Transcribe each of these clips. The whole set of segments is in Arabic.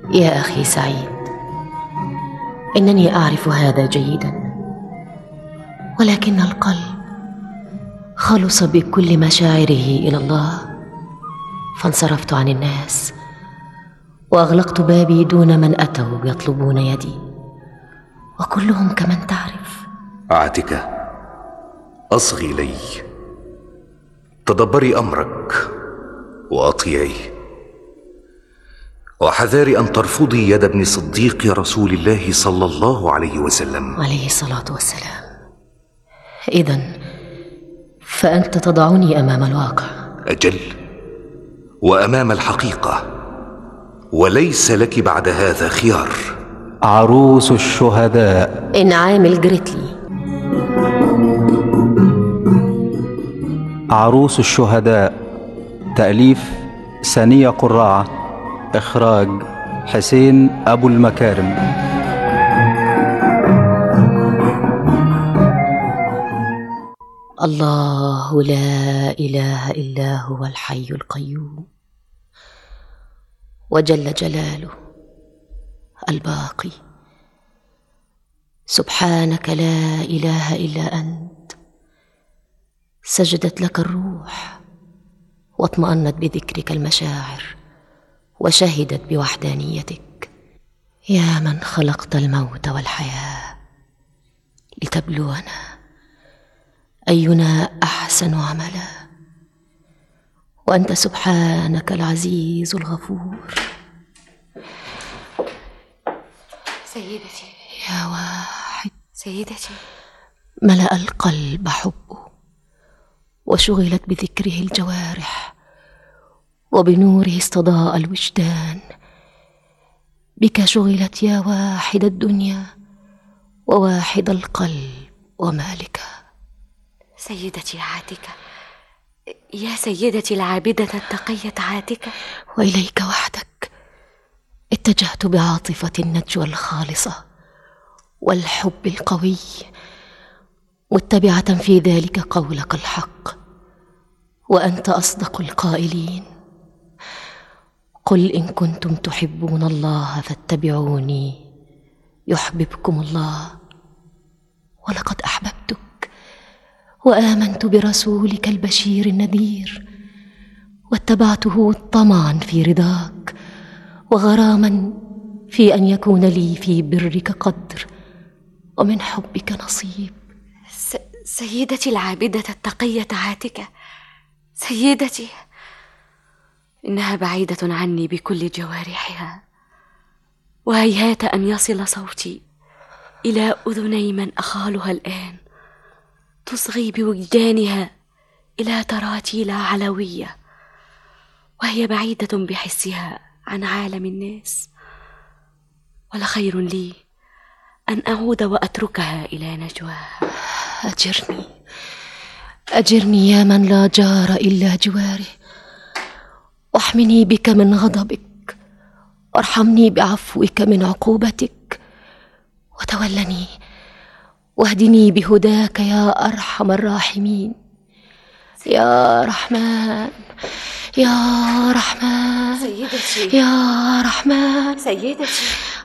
يا أخي سعيد، إنني أعرف هذا جيدا، ولكن القلب خلص بكل مشاعره إلى الله، فانصرفت عن الناس وأغلقت بابي دون من أتوا يطلبون يدي، وكلهم كمن تعرف. عاتكة، أصغي لي، تدبري أمرك وأطيعي، وحذاري أن ترفضي يد ابن صديق رسول الله صلى الله عليه وسلم عليه الصلاة والسلام. إذن فأنت تضعني أمام الواقع. أجل، وأمام الحقيقة، وليس لك بعد هذا خيار. عروس الشهداء، إنعام الجريتلي. عروس الشهداء، تأليف سنية قراعة، إخراج حسين أبو المكارم. الله لا إله إلا هو الحي القيوم، وجل جلاله الباقي. سبحانك لا إله إلا أنت. سجدت لك الروح، واطمأنت بذكرك المشاعر، وشهدت بوحدانيتك. يا من خلقت الموت والحياة لتبلونا أينا أحسن عملا، وأنت سبحانك العزيز الغفور. سيدتي، يا واحد، سيدتي. ملأ القلب حبه، وشغلت بذكره الجوارح، وبنوره استضاء الوجدان. بك شغلت يا واحد الدنيا وواحد القلب ومالكه. سيدتي عاتكة، يا سيدتي العابدة التقية عاتكة، وإليك وحدك اتجهت بعاطفة النجوى الخالصة والحب القوي، متبعة في ذلك قولك الحق، وأنت أصدق القائلين. قل إن كنتم تحبون الله فاتبعوني يحببكم الله. ولقد أحببتك وآمنت برسولك البشير النذير، واتبعته طمعا في رضاك، وغراما في أن يكون لي في برك قدر، ومن حبك نصيب. سيدتي العابدة التقية عاتكة، سيدتي، إنها بعيدة عني بكل جوارحها، وهيهات أن يصل صوتي إلى أذني من أخالها الآن، تصغي بوجدانها إلى تراتيل علوية، وهي بعيدة بحسها عن عالم الناس. ولخير لي أن أعود وأتركها إلى نجواها. أجرني، أجرني يا من لا جار إلا جواره، واحمني بك من غضبك، وارحمني بعفوك من عقوبتك، وتولني واهدني بهداك يا أرحم الراحمين. يا رحمن، يا رحمن، سيدتي، يا رحمن. سيدتي،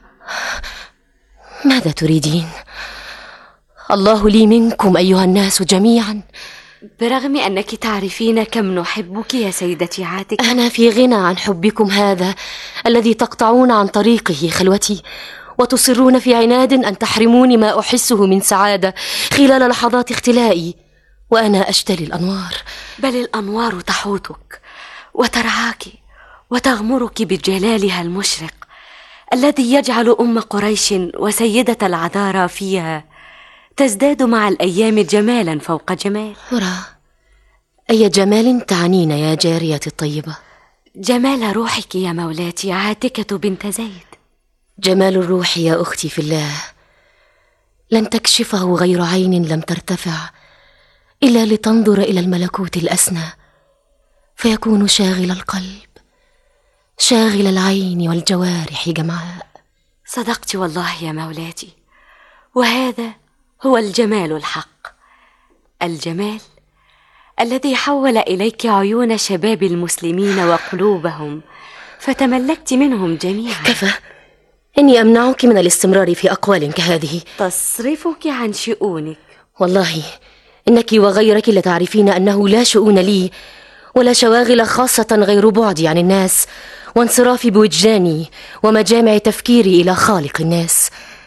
ماذا تريدين؟ الله لي منكم أيها الناس جميعا. برغم أنك تعرفين كم نحبك يا سيدتي عاتكة، أنا في غنى عن حبكم هذا الذي تقطعون عن طريقه خلوتي، وتصرون في عناد أن تحرموني ما أحسه من سعادة خلال لحظات اختلائي وأنا أشتري الأنوار. بل الأنوار تحوطك وترعاك وتغمرك بجلالها المشرق، الذي يجعل أم قريش وسيدة العذارى فيها تزداد مع الأيام جمالا فوق جمال. ترى أي جمال تعنين يا جارية الطيبة؟ جمال روحك يا مولاتي عاتكة بنت زيد. جمال الروح يا أختي في الله لن تكشفه غير عين لم ترتفع إلا لتنظر إلى الملكوت الأسنى، فيكون شاغل القلب، شاغل العين والجوارح جمعاء. صدقت والله يا مولاتي، وهذا هو الجمال الحق، الجمال الذي حول إليك عيون شباب المسلمين وقلوبهم فتملكت منهم جميعا. كفى، إني أمنعك من الاستمرار في أقوال كهذه تصرفك عن شؤونك. والله إنك وغيرك لتعرفين أنه لا شؤون لي ولا شواغل خاصة غير بعدي عن الناس وانصرافي بوجداني ومجامع تفكيري إلى خالق الناس.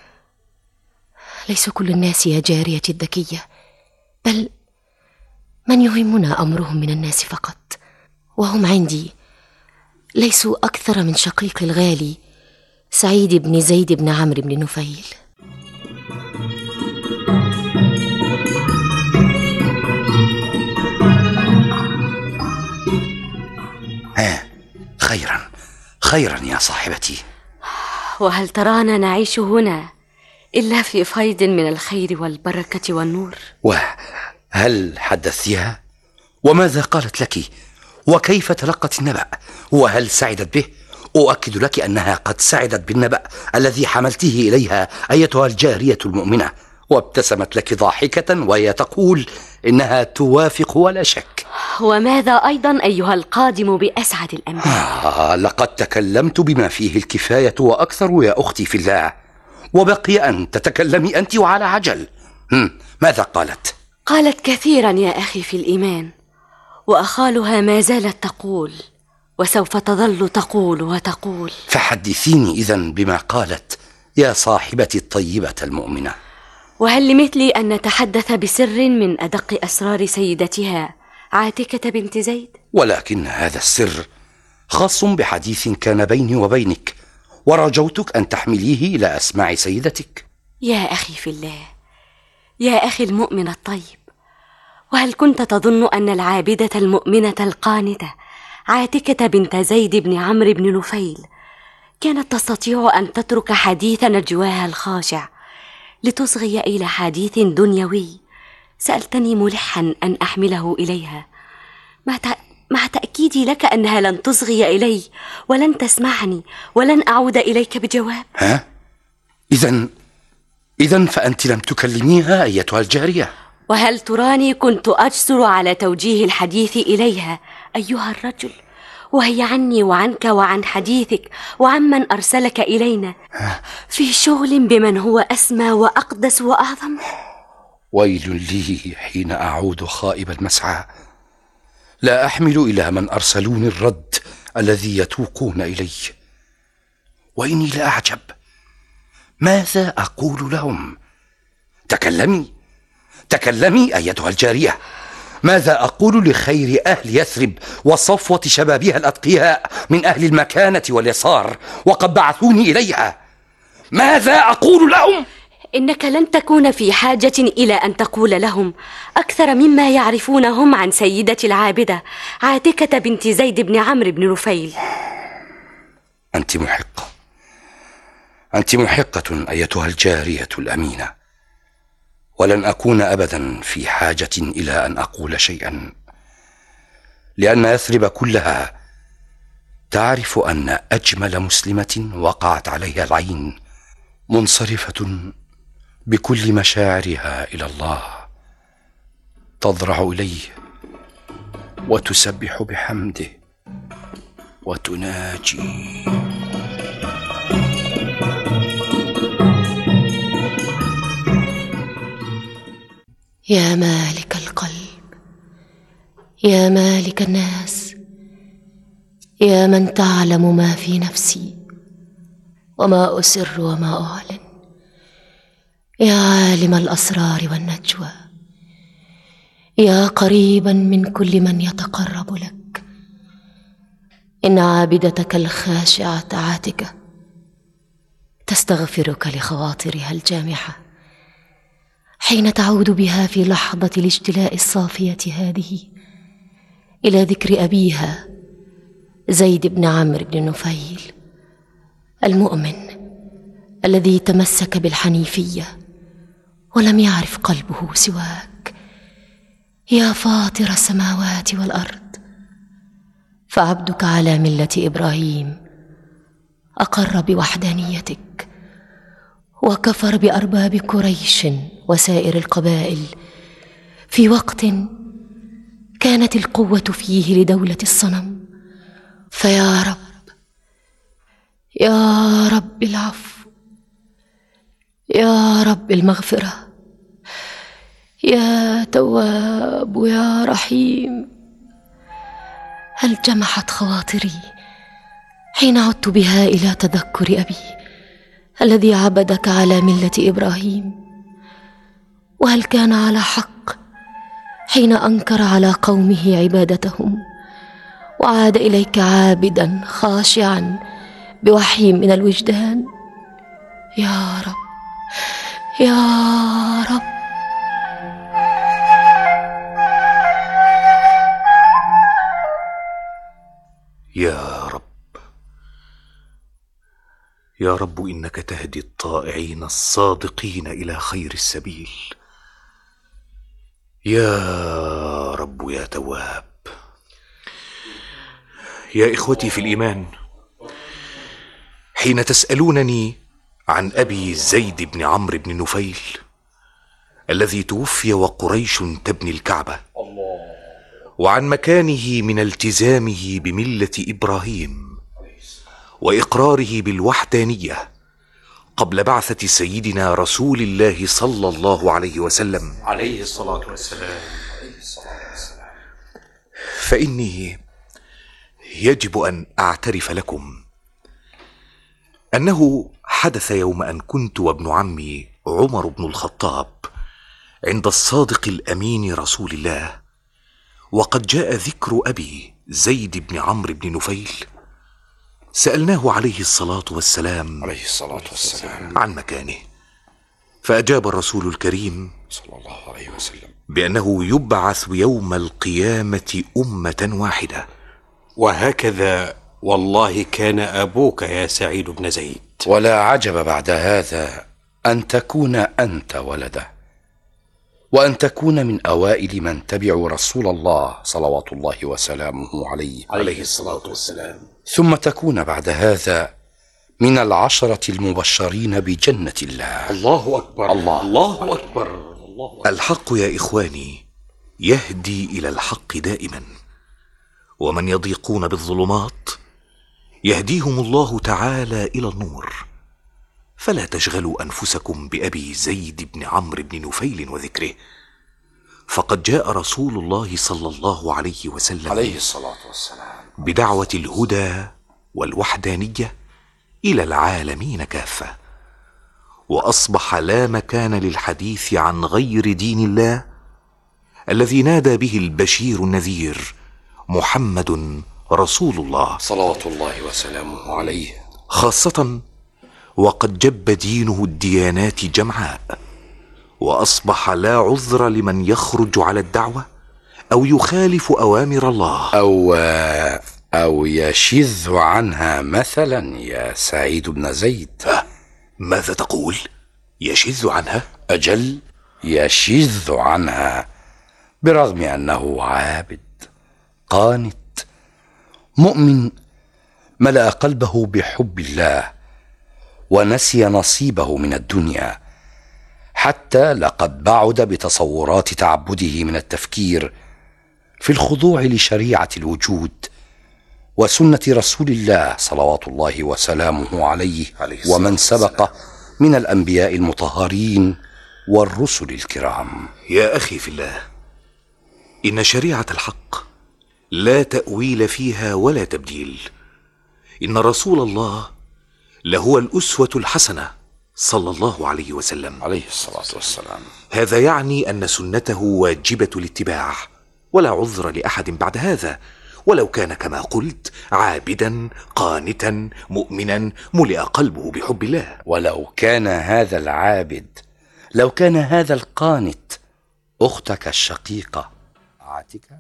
ليس كل الناس يا جاريتي الذكية، بل من يهمنا أمرهم من الناس فقط، وهم عندي ليسوا أكثر من شقيق الغالي سعيد بن زيد بن عمرو بن نفيل. خيرا يا صاحبتي. وهل ترانا نعيش هنا إلا في فيض من الخير والبركة والنور؟ وهل حدثتها؟ وماذا قالت لك؟ وكيف تلقت النبأ؟ وهل سعدت به؟ أؤكد لك أنها قد سعدت بالنبأ الذي حملته إليها أيتها الجارية المؤمنة، وابتسمت لك ضاحكة وهي تقول إنها توافق ولا شك. وماذا أيضا أيها القادم بأسعد الأنباء؟ لقد تكلمت بما فيه الكفاية وأكثر يا أختي في الله، وبقي أن تتكلمي أنت وعلى عجل. ماذا قالت؟ قالت كثيرا يا أخي في الإيمان، وأخالها ما زالت تقول وسوف تظل تقول وتقول. فحدثيني إذن بما قالت يا صاحبتي الطيبة المؤمنة. وهل لمثلي أن نتحدث بسر من أدق أسرار سيدتها عاتكة بنت زيد؟ ولكن هذا السر خاص بحديث كان بيني وبينك، ورجوتك أن تحمليه إلى أسماع سيدتك. يا أخي في الله، يا أخي المؤمن الطيب، وهل كنت تظن أن العابدة المؤمنة القانتة عاتكة بنت زيد بن عمرو بن نفيل كانت تستطيع أن تترك حديث نجواها الخاشع لتصغي إلى حديث دنيوي سألتني ملحا أن أحمله إليها، مع تأكيدي لك أنها لن تصغي إلي ولن تسمعني ولن أعود إليك بجواب؟ إذن فأنت لم تكلميها أيتها الجارية؟ وهل تراني كنت أجسر على توجيه الحديث إليها أيها الرجل، وهي عني وعنك وعن حديثك وعمن أرسلك إلينا في شغل بمن هو أسمى وأقدس وأعظم؟ ويل لي حين أعود خائب المسعى، لا أحمل إلى من أرسلوني الرد الذي يتوقون إلي. وإني لأعجب، ماذا أقول لهم؟ تكلمي أيتها الجارية. ماذا أقول لخير أهل يثرب وصفوة شبابها الأتقياء من أهل المكانة واليسار وقد بعثوني إليها؟ ماذا أقول لهم؟ إنك لن تكون في حاجة إلى أن تقول لهم أكثر مما يعرفونهم عن سيدة العابدة عاتكة بنت زيد بن عمرو بن نفيل. أنت محقة أيتها الجارية الأمينة، ولن أكون أبدا في حاجة إلى أن أقول شيئا، لأن يثرب كلها تعرف أن أجمل مسلمة وقعت عليها العين منصرفة بكل مشاعرها إلى الله، تضرع إليه وتسبح بحمده وتناجي. يا مالك القلب، يا مالك الناس، يا من تعلم ما في نفسي وما أسر وما أعلن، يا عالم الأسرار والنجوى، يا قريبا من كل من يتقرب لك، إن عابدتك الخاشعة عاتكة تستغفرك لخواطرها الجامحة حين تعود بها في لحظة الاجتلاء الصافية هذه إلى ذكر أبيها زيد بن عمرو بن نفيل المؤمن الذي تمسك بالحنيفية ولم يعرف قلبه سواك، يا فاطر السماوات والأرض. فعبدك على ملة إبراهيم أقر بوحدانيتك وكفر بأرباب قريش وسائر القبائل في وقت كانت القوة فيه لدولة الصنم. فيا رب رب العفو، يا رب المغفرة، يا تواب يا رحيم. هل جمحت خواطري حين عدت بها إلى تذكر أبي الذي عبدك على ملة إبراهيم؟ وهل كان على حق حين أنكر على قومه عبادتهم وعاد إليك عابدا خاشعا بوحي من الوجدان؟ يا رب يا رب. يا رب يا رب، إنك تهدي الطائعين الصادقين إلى خير السبيل. يا رب يا تواب. يا إخوتي في الإيمان، حين تسألونني عن أبي زيد بن عمرو بن نفيل الذي توفي وقريش تبني الكعبة، وعن مكانه من التزامه بملة إبراهيم وإقراره بالوحدانية قبل بعثة سيدنا رسول الله صلى الله عليه وسلم عليه الصلاة والسلام، فإني يجب أن أعترف لكم أنه حدث يوم أن كنت وابن عمي عمر بن الخطاب عند الصادق الأمين رسول الله، وقد جاء ذكر أبي زيد بن عمرو بن نفيل. سألناه عليه الصلاة والسلام عن مكانه، فأجاب الرسول الكريم صلى الله عليه وسلم بأنه يبعث يوم القيامة أمة واحدة. وهكذا والله كان أبوك يا سعيد بن زيد. ولا عجب بعد هذا أن تكون أنت ولده، وأن تكون من أوائل من تبعوا رسول الله صلوات الله وسلامه عليه الصلاة والسلام، ثم تكون بعد هذا من العشرة المبشرين بجنة الله. الله أكبر، الله أكبر. الحق يا إخواني يهدي إلى الحق دائما، ومن يضيقون بالظلمات يهديهم الله تعالى إلى النور. فلا تشغلوا أنفسكم بأبي زيد بن عمرو بن نفيل وذكره، فقد جاء رسول الله صلى الله عليه وسلم عليه الصلاة والسلام بدعوة الهدى والوحدانية إلى العالمين كافة، وأصبح لا مكان للحديث عن غير دين الله الذي نادى به البشير النذير محمد رسول الله صلوات الله وسلامه عليه، خاصة وقد جب دينه الديانات جمعاء، وأصبح لا عذر لمن يخرج على الدعوة أو يخالف أوامر الله أو يشذ عنها مثلا يا سعيد بن زيد. ماذا تقول؟ يشذ عنها؟ أجل، يشذ عنها، برغم أنه عابد قانت مؤمن ملأ قلبه بحب الله ونسي نصيبه من الدنيا، حتى لقد بعد بتصورات تعبده من التفكير في الخضوع لشريعة الوجود وسنة رسول الله صلوات الله وسلامه عليه ومن سبق من الأنبياء المطهرين والرسل الكرام. يا أخي في الله، إن شريعة الحق لا تأويل فيها ولا تبديل. إن رسول الله لهو الأسوة الحسنة صلى الله عليه وسلم عليه الصلاة والسلام. هذا يعني أن سنته واجبة الاتباع، ولا عذر لأحد بعد هذا، ولو كان كما قلت عابدا قانتا مؤمنا ملئ قلبه بحب الله. ولو كان هذا العابد، لو كان هذا القانت أختك الشقيقة عاتكة.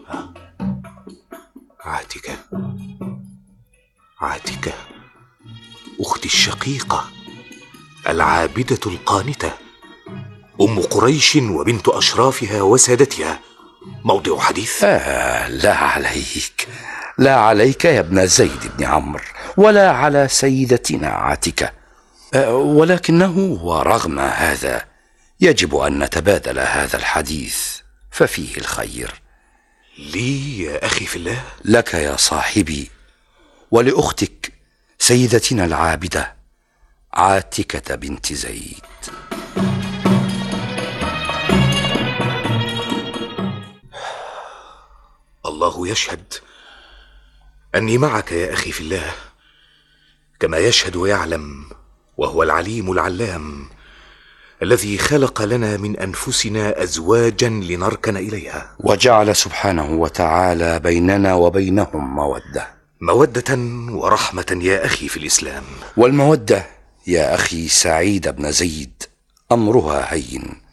عاتكة أختي الشقيقة العابدة القانتة، أم قريش وبنت أشرافها وسادتها، موضع حديث؟ لا عليك يا ابن زيد بن عمرو، ولا على سيدتنا عاتكة، ولكنه ورغم هذا يجب أن نتبادل هذا الحديث ففيه الخير. لي يا أخي في الله؟ لك يا صاحبي، ولأختك سيدتنا العابدة عاتكة بنت زيد. الله يشهد أني معك يا أخي في الله، كما يشهد ويعلم وهو العليم العلام الذي خلق لنا من أنفسنا أزواجا لنركن إليها، وجعل سبحانه وتعالى بيننا وبينهم مودة ورحمة يا أخي في الإسلام. والمودة يا أخي سعيد بن زيد أمرها هين،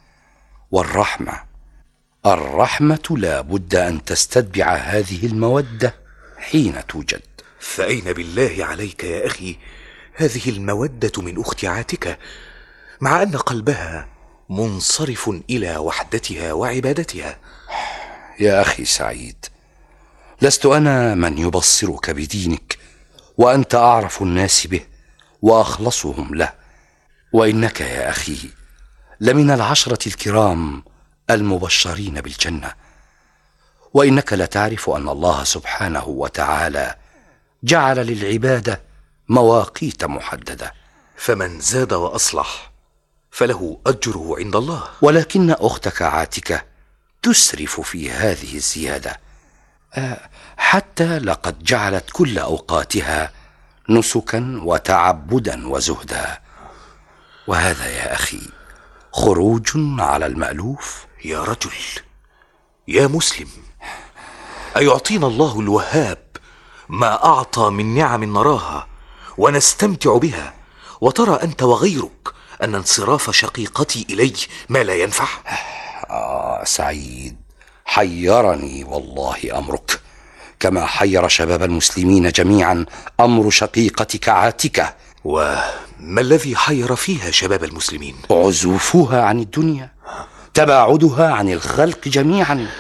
الرحمة لا بد أن تستتبع هذه المودة حين توجد. فأين بالله عليك يا أخي هذه المودة من أخت عاتكة، مع أن قلبها منصرف إلى وحدتها وعبادتها؟ يا أخي سعيد، لست أنا من يبصرك بدينك، وأنت أعرف الناس به وأخلصهم له، وإنك يا أخي لمن العشرة الكرام المبشرين بالجنة، وإنك لتعرف أن الله سبحانه وتعالى جعل للعبادة مواقيت محددة، فمن زاد وأصلح فله أجره عند الله. ولكن أختك عاتكة تسرف في هذه الزيادة، حتى لقد جعلت كل أوقاتها نسكا وتعبدا وزهدا، وهذا يا أخي خروج على المألوف. يا رجل، يا مسلم، أيعطينا الله الوهاب ما أعطى من نعم نراها ونستمتع بها، وترى أنت وغيرك أن انصراف شقيقتي إلي ما لا ينفع؟ سعيد، حيرني والله أمرك، كما حير شباب المسلمين جميعا أمر شقيقتك عاتكة. وما الذي حير فيها شباب المسلمين؟ عزوفها عن الدنيا، تباعدها عن الخلق جميعا.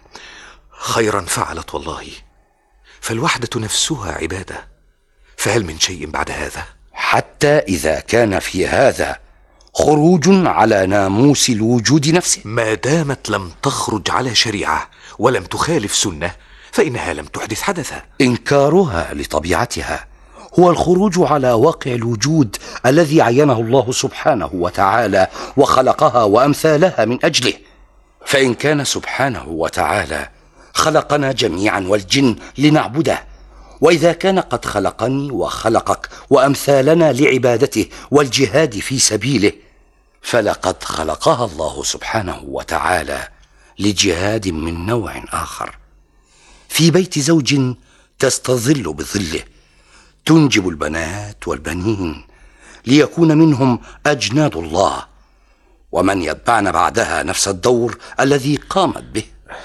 خيرا فعلت والله، فالوحدة نفسها عبادة، فهل من شيء بعد هذا؟ حتى إذا كان في هذا خروج على ناموس الوجود نفسه، ما دامت لم تخرج على شريعة ولم تخالف سنة فإنها لم تحدث حدثا. إنكارها لطبيعتها هو الخروج على واقع الوجود الذي عينه الله سبحانه وتعالى وخلقها وأمثالها من أجله. فإن كان سبحانه وتعالى خلقنا جميعا والجن لنعبده، وإذا كان قد خلقني وخلقك وأمثالنا لعبادته والجهاد في سبيله، فلقد خلقها الله سبحانه وتعالى لجهاد من نوع آخر، في بيت زوج تستظل بظله، تنجب البنات والبنين ليكون منهم أجناد الله، ومن يتبعن بعدها نفس الدور الذي قامت به.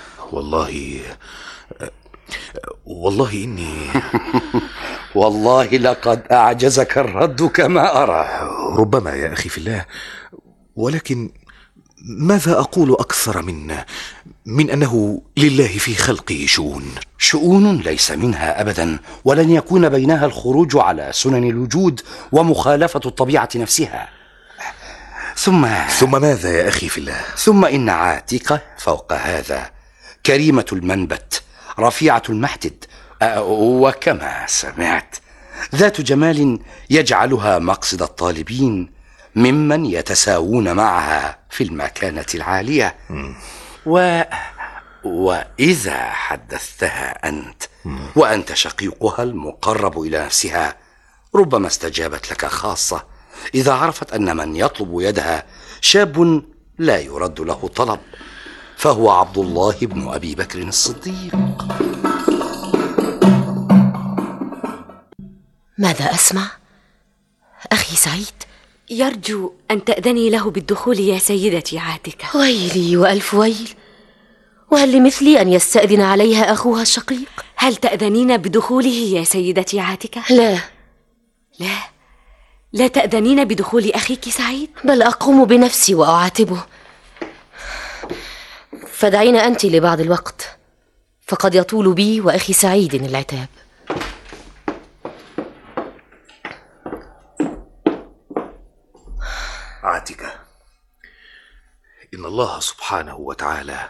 والله إني والله لقد أعجزك الرد كما أرى. ربما يا أخي في الله، ولكن ماذا أقول أكثر من أنه لله في خلقه شؤون ليس منها أبدا، ولن يكون بينها الخروج على سنن الوجود ومخالفة الطبيعة نفسها. ثم ماذا يا أخي في الله؟ ثم إن عاتكة فوق هذا كريمة المنبت، رفيعة المحتد، وكما سمعت ذات جمال يجعلها مقصد الطالبين ممن يتساوون معها في المكانة العالية. وإذا حدثتها أنت وأنت شقيقها المقرب إلى نفسها، ربما استجابت لك خاصة إذا عرفت أن من يطلب يدها شاب لا يرد له طلب، فهو عبد الله بن أبي بكر الصديق. ماذا أسمع؟ أخي سعيد يرجو أن تأذني له بالدخول يا سيدتي عاتكة. ويلي وألف ويل، وهل لمثلي أن يستأذن عليها أخوها الشقيق؟ هل تأذنين بدخوله يا سيدتي عاتكة؟ لا تأذنين بدخول أخيك سعيد؟ بل أقوم بنفسي وأعاتبه، فدعينا أنت لبعض الوقت، فقد يطول بي وأخي سعيد العتاب. عاتكة، إن الله سبحانه وتعالى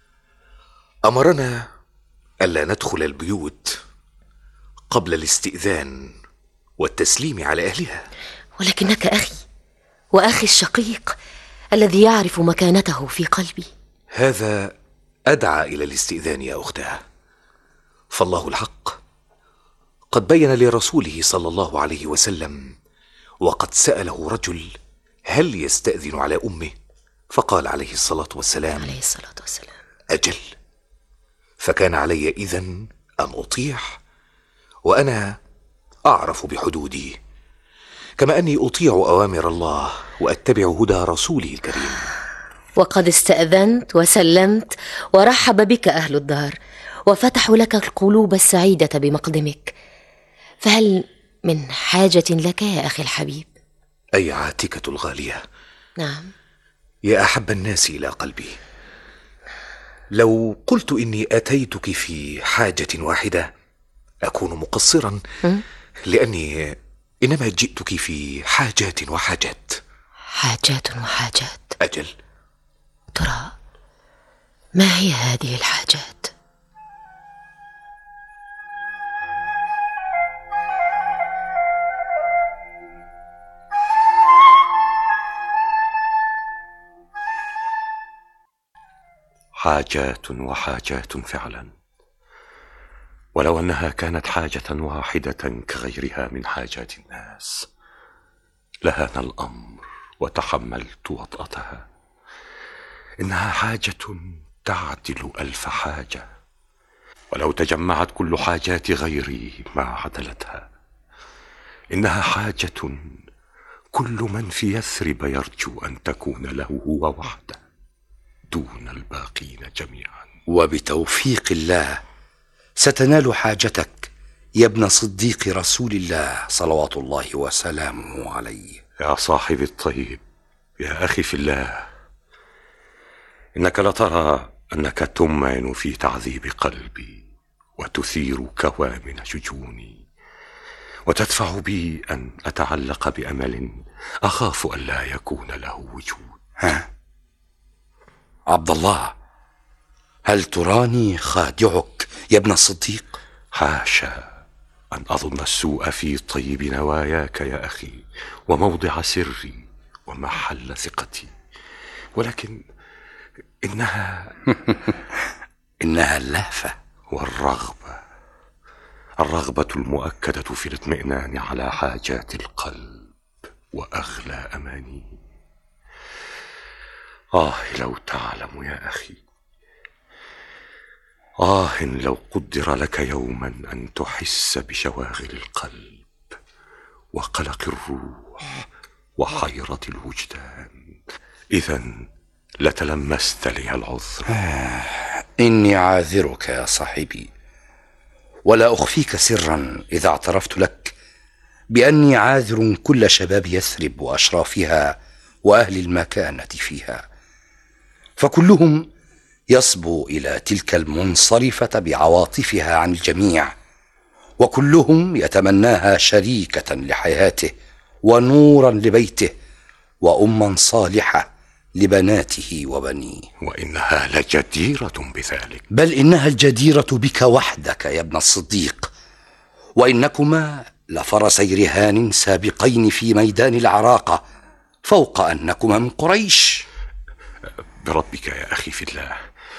أمرنا ألا ندخل البيوت قبل الاستئذان والتسليم على أهلها. ولكنك أخي وأخي الشقيق الذي يعرف مكانته في قلبي. هذا أدعى إلى الاستئذان يا أختاه، فالله الحق قد بين لرسوله صلى الله عليه وسلم وقد سأله رجل هل يستأذن على أمه، فقال عليه الصلاة والسلام أجل، فكان علي إذن أن أطيع، وأنا أعرف بحدودي، كما أني أطيع أوامر الله وأتبع هدى رسوله الكريم. وقد استأذنت وسلمت ورحب بك أهل الدار وفتحوا لك القلوب السعيدة بمقدمك، فهل من حاجة لك يا أخي الحبيب؟ أي عاتكة الغالية. نعم يا أحب الناس إلى قلبي، لو قلت إني أتيتك في حاجة واحدة أكون مقصرا، لأني إنما جئتك في حاجات وحاجات. حاجات وحاجات؟ أجل. ترى ما هي هذه الحاجات؟ حاجات وحاجات فعلا، ولو أنها كانت حاجة واحدة كغيرها من حاجات الناس لهان الأمر وتحملت وطأتها. إنها حاجة تعدل 1000 حاجة، ولو تجمعت كل حاجات غيري ما عدلتها. إنها حاجة كل من في يثرب يرجو أن تكون له هو وحده دون الباقين جميعا. وبتوفيق الله ستنال حاجتك يا ابن صديق رسول الله صلوات الله وسلامه عليه. يا صاحبي الطيب، يا أخي في الله، إنك لترى أنك تمعن في تعذيب قلبي وتثير كوامن شجوني، وتدفع بي أن أتعلق بأمل أخاف أن لا يكون له وجود. ها عبد الله، هل تراني خادعك يا ابن الصديق؟ حاشا أن أظن السوء في طيب نواياك يا أخي، وموضع سري ومحل ثقتي، ولكن إنها إنها اللهفة الرغبة المؤكدة في الاطمئنان على حاجات القلب وأغلى أماني. لو تعلم يا أخي، لو قدر لك يوما أن تحس بشواغل القلب وقلق الروح وحيرة الوجدان، إذن لتلمست لي العذر. إني عاذرك يا صاحبي، ولا أخفيك سرا إذا اعترفت لك بأني عاذر كل شباب يثرب وأشرافها وأهل المكانة فيها، فكلهم يصبو إلى تلك المنصرفة بعواطفها عن الجميع، وكلهم يتمناها شريكة لحياته ونورا لبيته وأما صالحة لبناته وبنيه. وإنها لجديرة بذلك، بل إنها الجديرة بك وحدك يا ابن الصديق، وإنكما لفرسي رهان سابقين في ميدان العراقة، فوق أنكما من قريش. بربك يا أخي في الله،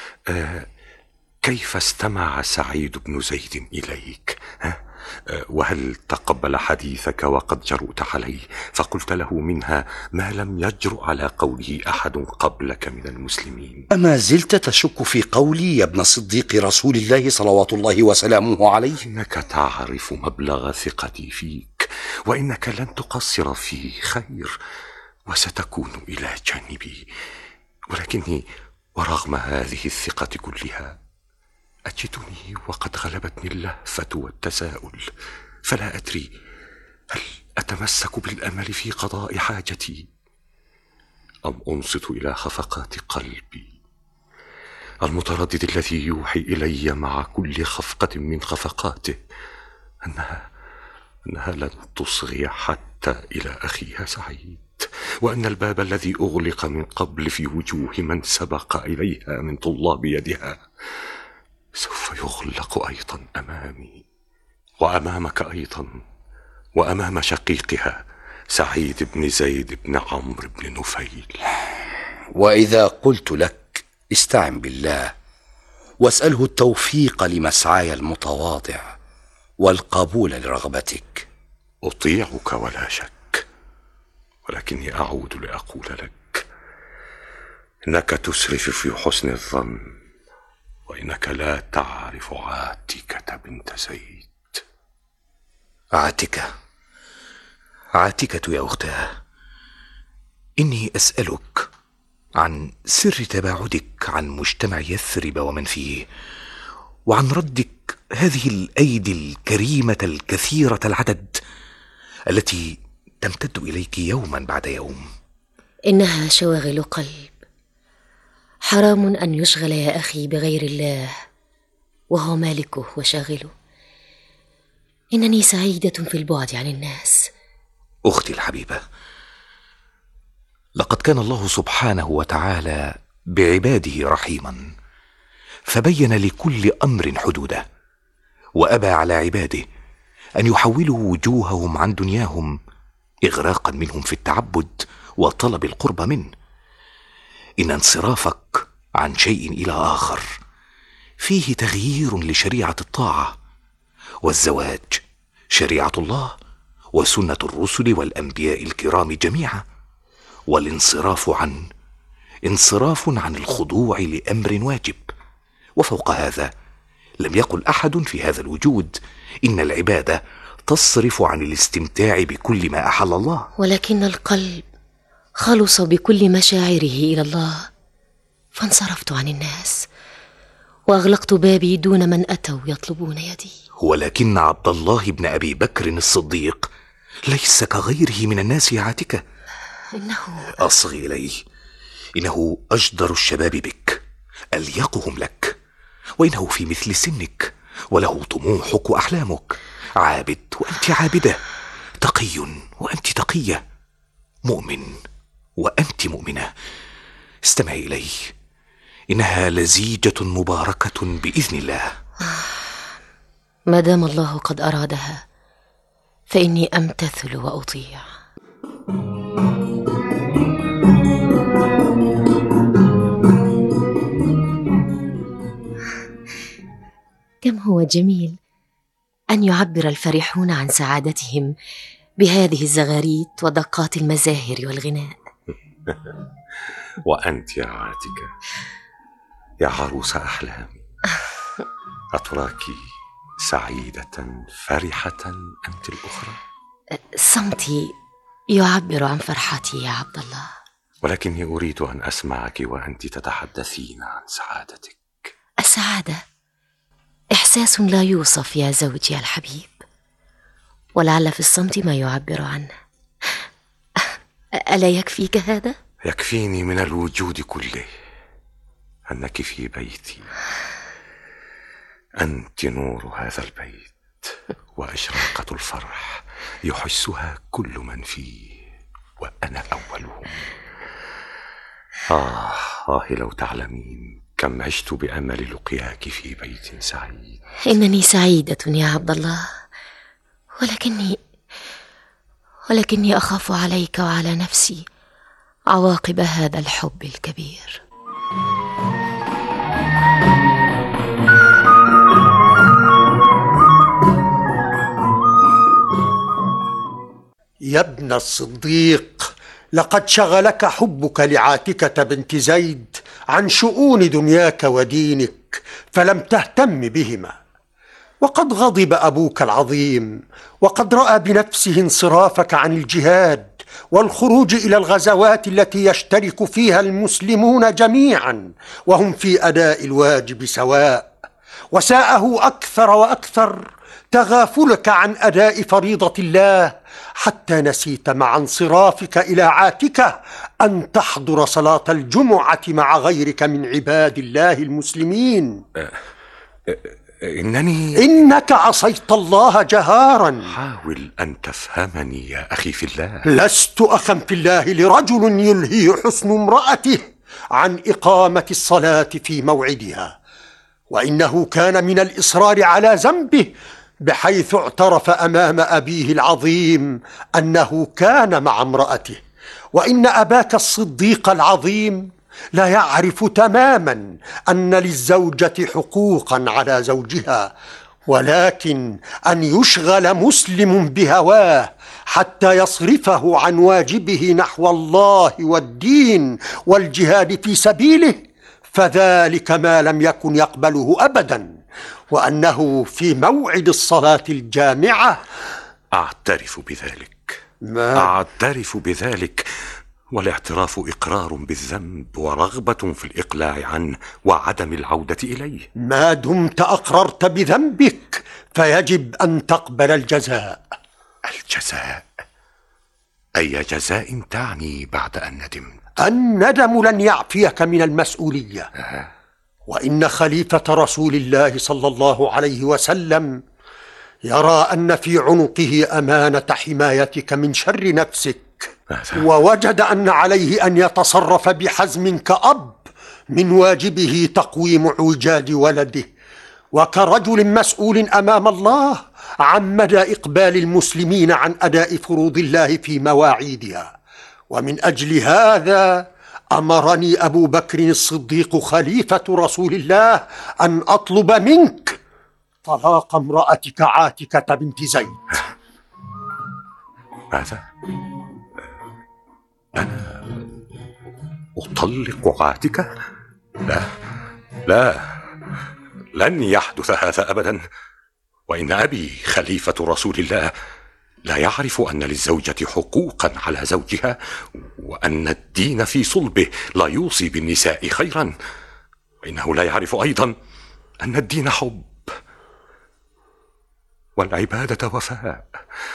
كيف استمع سعيد بن زيد إليك؟ وهل تقبل حديثك وقد جرؤت عليه فقلت له منها ما لم يجرؤ على قوله أحد قبلك من المسلمين؟ أما زلت تشك في قولي يا ابن صديق رسول الله صلوات الله وسلامه عليه؟ إنك تعرف مبلغ ثقتي فيك، وإنك لن تقصر في خير وستكون إلى جانبي، ولكني ورغم هذه الثقة كلها أجدني وقد غلبتني اللهفة والتساؤل، فلا أدري هل أتمسك بالأمل في قضاء حاجتي أم أنصت إلى خفقات قلبي المتردد الذي يوحي إلي مع كل خفقة من خفقاته أنها لن تصغي حتى إلى أخيها سعيد، وأن الباب الذي أغلق من قبل في وجوه من سبق إليها من طلاب يدها سوف يغلق أيضا أمامي وأمامك أيضا وأمام شقيقها سعيد بن زيد بن عمرو بن نفيل. وإذا قلت لك استعن بالله واسأله التوفيق لمسعاي المتواضع والقبول لرغبتك، أطيعك ولا شك، ولكني أعود لأقول لك إنك تسرف في حسن الظن، وإنك لا تعرف عاتكة بنت زيد. عاتكة يا أختاه، إني أسألك عن سر تباعدك عن مجتمع يثرب ومن فيه، وعن ردك هذه الأيدي الكريمة الكثيرة العدد التي تمتد إليك يوما بعد يوم. إنها شواغل قلب، حرام أن يشغل يا أخي بغير الله وهو مالكه وشاغله. إنني سعيدة في البعد عن الناس. أختي الحبيبة، لقد كان الله سبحانه وتعالى بعباده رحيما، فبين لكل أمر حدوده، وأبى على عباده أن يحولوا وجوههم عن دنياهم إغراقا منهم في التعبد وطلب القرب منه. إن انصرافك عن شيء إلى آخر فيه تغيير لشريعة الطاعة، والزواج شريعة الله وسنة الرسل والأنبياء الكرام جميعا، والانصراف عنه انصراف عن الخضوع لأمر واجب. وفوق هذا لم يقل أحد في هذا الوجود إن العبادة تصرف عن الاستمتاع بكل ما أحل الله، ولكن القلب خلص بكل مشاعره إلى الله، فانصرفت عن الناس وأغلقت بابي دون من أتوا يطلبون يدي. ولكن عبد الله بن أبي بكر الصديق ليس كغيره من الناس يا عاتكة. إنه أصغي إليه، إنه أجدر الشباب بك، أليقهم لك، وإنه في مثل سنك، وله طموحك وأحلامك، عابد وأنت عابدة، تقي وأنت تقية، مؤمن وأنت مؤمنة. استمعي إليه، إنها لزيجة مباركة بإذن الله. ما دام الله قد أرادها فإني أمتثل وأطيع. كم هو جميل أن يعبر الفرحون عن سعادتهم بهذه الزغاريت ودقات المزاهر والغناء. وأنت يا عاتكة يا عروس أحلامي، أتراك سعيدة فرحة أنت الأخرى؟ صمتي يعبر عن فرحتي يا عبد الله، ولكني أريد أن أسمعك وأنت تتحدثين عن سعادتك. السعادة إحساس لا يوصف يا زوجي الحبيب، ولعل في الصمت ما يعبر عنه. ألا يكفيك هذا؟ يكفيني من الوجود كله أنك في بيتي، أنت نور هذا البيت وإشراقة الفرح يحسها كل من فيه، وأنا أولهم. لو تعلمين كم عشت بأمل لقياك في بيت سعيد. إنني سعيدة يا عبد الله، ولكني أخاف عليك وعلى نفسي عواقب هذا الحب الكبير. يا ابن الصديق، لقد شغلك حبك لعاتكة بنت زيد عن شؤون دنياك ودينك، فلم تهتم بهما. وقد غضب أبوك العظيم، وقد رأى بنفسه انصرافك عن الجهاد والخروج إلى الغزوات التي يشترك فيها المسلمون جميعا وهم في أداء الواجب سواء. وساءه أكثر وأكثر تغافلك عن أداء فريضة الله، حتى نسيت مع انصرافك إلى عاتكة أن تحضر صلاة الجمعة مع غيرك من عباد الله المسلمين. إنك عصيت الله جهارا. حاول أن تفهمني يا أخي في الله. لست أخا في الله لرجل يلهي حسن امرأته عن إقامة الصلاة في موعدها، وإنه كان من الإصرار على ذنبه بحيث اعترف أمام أبيه العظيم أنه كان مع امرأته. وإن أباك الصديق العظيم لا يعرف تماما أن للزوجة حقوقا على زوجها، ولكن أن يشغل مسلم بهواه حتى يصرفه عن واجبه نحو الله والدين والجهاد في سبيله، فذلك ما لم يكن يقبله أبدا، وأنه في موعد الصلاة الجامعة. أعترف بذلك، والاعتراف إقرار بالذنب ورغبة في الإقلاع عنه وعدم العودة إليه. ما دمت أقررت بذنبك فيجب أن تقبل الجزاء. الجزاء؟ أي جزاء تعني بعد أن ندمت؟ الندم لن يعفيك من المسؤولية. وإن خليفة رسول الله صلى الله عليه وسلم يرى أن في عنقه أمانة حمايتك من شر نفسك، ووجد أن عليه أن يتصرف بحزم كأب من واجبه تقويم اعوجاج ولده، وكرجل مسؤول أمام الله عن مدى إقبال المسلمين عن أداء فروض الله في مواعيدها. ومن أجل هذا أمرني أبو بكر الصديق خليفة رسول الله أن أطلب منك طلاق امرأتك عاتكة بنت زيد. ماذا؟ أنا أطلق عاتكة؟ لا، لن يحدث هذا أبدا. وإن أبي خليفة رسول الله لا يعرف أن للزوجة حقوقا على زوجها، وأن الدين في صلبه لا يوصي بالنساء خيرا، وإنه لا يعرف أيضا أن الدين حب والعبادة وفاء.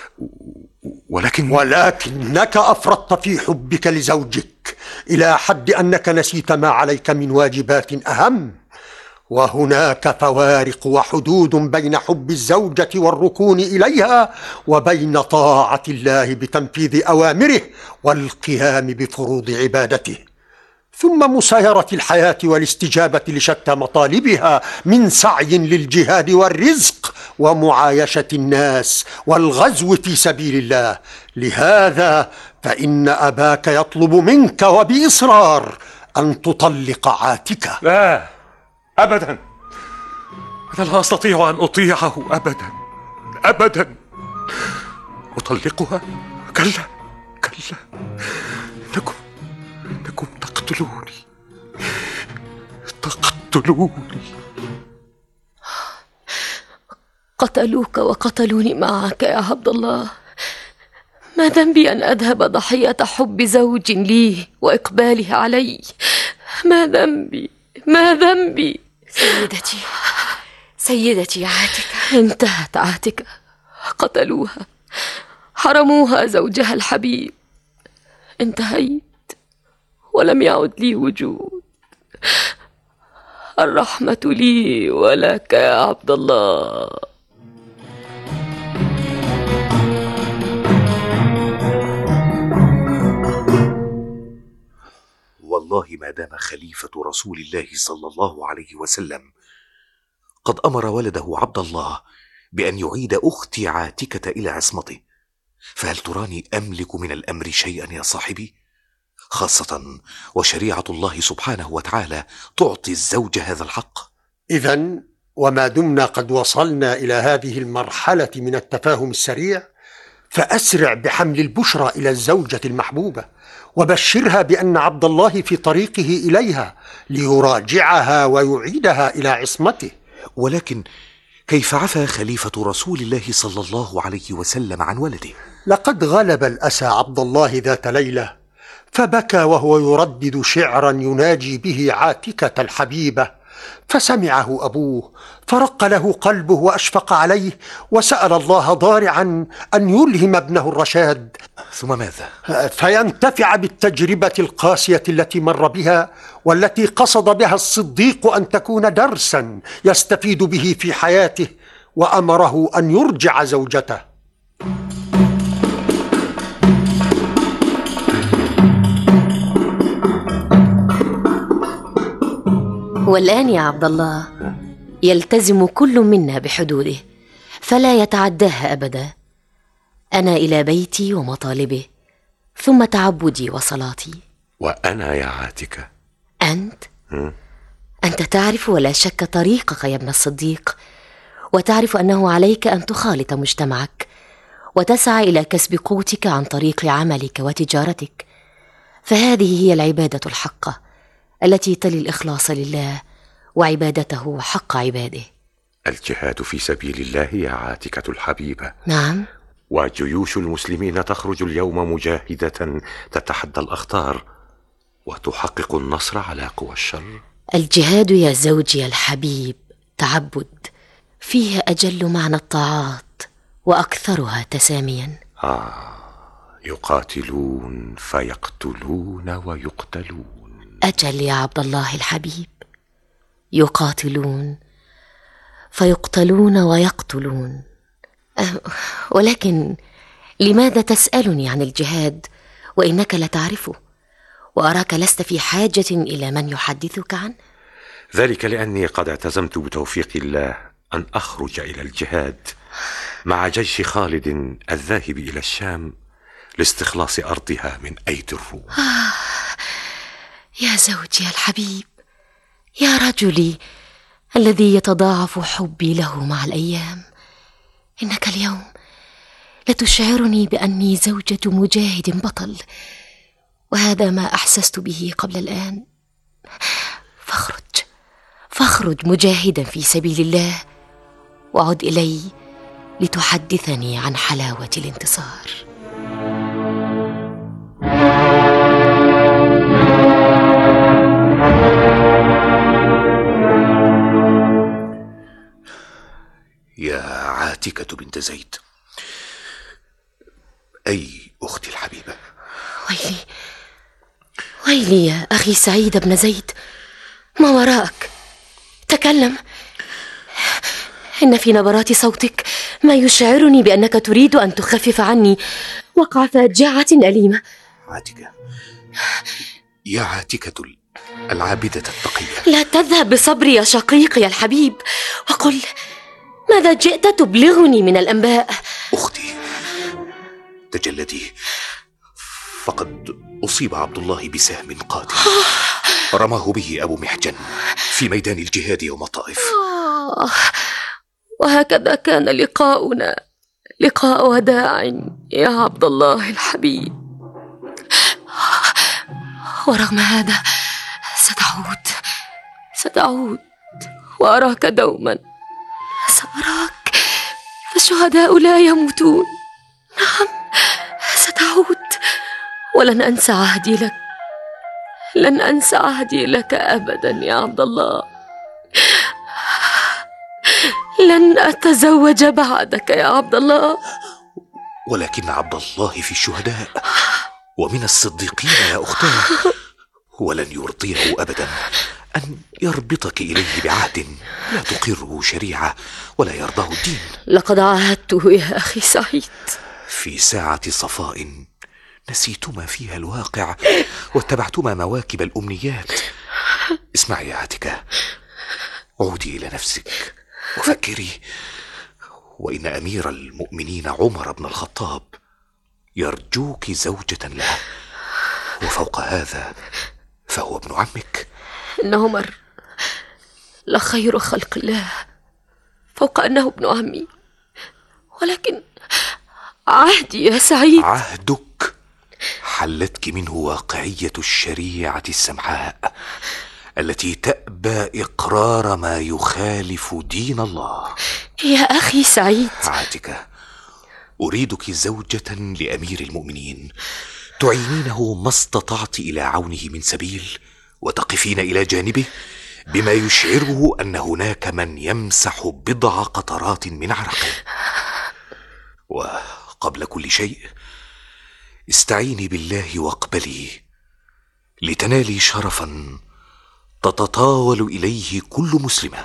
ولكنك أفرطت في حبك لزوجك إلى حد أنك نسيت ما عليك من واجبات أهم. وهناك فوارق وحدود بين حب الزوجة والركون إليها وبين طاعة الله بتنفيذ أوامره والقيام بفروض عبادته، ثم مسايرة الحياة والاستجابة لشتى مطالبها من سعي للجهاد والرزق ومعايشة الناس والغزو في سبيل الله. لهذا فإن أباك يطلب منك وبإصرار أن تطلق عاتكة. لا أبدا، أنا لا أستطيع أن أطيعه أبدا. أطلقها؟ كلا، إنكم تقتلوني. قتلوك وقتلوني معك يا عبد الله. ما ذنبي أن أذهب ضحية حب زوج لي وإقباله علي؟ ما ذنبي؟ سيدتي عاتكة. انتهت عاتكة، قتلوها، حرموها زوجها الحبيب. انتهيت ولم يعد لي وجود. الرحمة لي ولك يا عبد الله. والله ما دام خليفة رسول الله صلى الله عليه وسلم قد أمر ولده عبد الله بأن يعيد أختي عاتكة إلى عصمته، فهل تراني أملك من الأمر شيئا يا صاحبي؟ خاصة وشريعة الله سبحانه وتعالى تعطي الزوج هذا الحق. إذن وما دمنا قد وصلنا إلى هذه المرحلة من التفاهم السريع، فأسرع بحمل البشرى إلى الزوجة المحبوبة، وبشرها بأن عبد الله في طريقه إليها ليراجعها ويعيدها إلى عصمته. ولكن كيف عفى خليفة رسول الله صلى الله عليه وسلم عن ولده؟ لقد غلب الأسى عبد الله ذات ليلة، فبكى وهو يردد شعرا يناجي به عاتكة الحبيبة، فسمعه أبوه فرق له قلبه وأشفق عليه، وسأل الله ضارعا أن يلهم ابنه الرشاد. ثم ماذا؟ فينتفع بالتجربة القاسية التي مر بها، والتي قصد بها الصديق أن تكون درسا يستفيد به في حياته، وأمره أن يرجع زوجته. والآن يا عبد الله يلتزم كل منا بحدوده، فلا يتعداها أبدا. أنا إلى بيتي ومطالبه، ثم تعبدي وصلاتي. وأنا يا عاتكة؟ أنت تعرف ولا شك طريقك يا ابن الصديق، وتعرف أنه عليك أن تخالط مجتمعك وتسعى إلى كسب قوتك عن طريق عملك وتجارتك، فهذه هي العبادة الحقة التي تلي الإخلاص لله وعبادته حق عباده. الجهاد في سبيل الله يا عاتكة الحبيبة. نعم. وجيوش المسلمين تخرج اليوم مجاهدة تتحدى الأخطار وتحقق النصر على قوى الشر. الجهاد يا زوجي الحبيب تعبد، فيه أجل معنى الطاعات وأكثرها تساميا. يقاتلون فيقتلون ويقتلون. أجل يا عبد الله الحبيب، يقاتلون فيقتلون ويقتلون. ولكن لماذا تسألني عن الجهاد وإنك لا تعرفه، وأراك لست في حاجة إلى من يحدثك عنه؟ ذلك لأني قد اعتزمت بتوفيق الله أن أخرج إلى الجهاد مع جيش خالد الذاهب إلى الشام لاستخلاص أرضها من أيدي الروم. يا زوجي الحبيب، يا رجلي الذي يتضاعف حبي له مع الأيام، إنك اليوم لتشعرني بأني زوجة مجاهد بطل، وهذا ما أحسست به قبل الآن. فاخرج مجاهدا في سبيل الله، وعد إلي لتحدثني عن حلاوة الانتصار. يا عاتكة بنت زيد، أي أختي الحبيبة. ويلي يا أخي سعيد بن زيد، ما وراءك؟ تكلم، إن في نبرات صوتك ما يشعرني بأنك تريد أن تخفف عني وقع فاجعة أليمة. عاتكة، يا عاتكة العابدة التقية، لا تذهب بصبري يا شقيقي الحبيب، وقل ماذا جئت تبلغني من الأنباء؟ أختي تجلدي، فقد أصيب عبد الله بسهم قاتل رماه به أبو محجن في ميدان الجهاد يوم الطائف. وهكذا كان لقاؤنا لقاء وداع يا عبد الله الحبيب، ورغم هذا ستعود وأراك دوما، سأراك، فالشهداء لا يموتون. نعم، ستعود، ولن أنسى عهدي لك، لن أنسى عهدي لك أبدا يا عبد الله. لن أتزوج بعدك يا عبد الله. ولكن عبد الله في الشهداء ومن الصديقين يا أختاه، ولن يرضيه أبدا أن يربطك إليه بعهد لا تقره شريعة ولا يرضاه الدين. لقد عاهدته يا أخي سعيد. في ساعة صفاء نسيتما فيها الواقع واتبعتما مواكب الأمنيات. اسمعي يا عاتكة، عودي إلى نفسك وفكري، وإن أمير المؤمنين عمر بن الخطاب يرجوك زوجة له، وفوق هذا فهو ابن عمك. إن عمر لخير خلق الله، فوق أنه ابن عمي، ولكن عهدي يا سعيد. عهدك حلتك منه واقعية الشريعة السمحاء التي تأبى إقرار ما يخالف دين الله. يا أخي سعيد، عاتكة، أريدك زوجة لأمير المؤمنين، تعينينه ما استطعت إلى عونه من سبيل، وتقفين إلى جانبه بما يشعره أن هناك من يمسح بضع قطرات من عرقه. وقبل كل شيء استعيني بالله واقبلي، لتنالي شرفا تتطاول إليه كل مسلمة.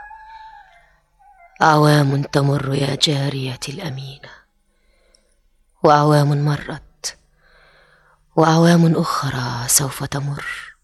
أعوام تمر يا جاريتي الأمينة، وأعوام مرت، وأعوام أخرى سوف تمر،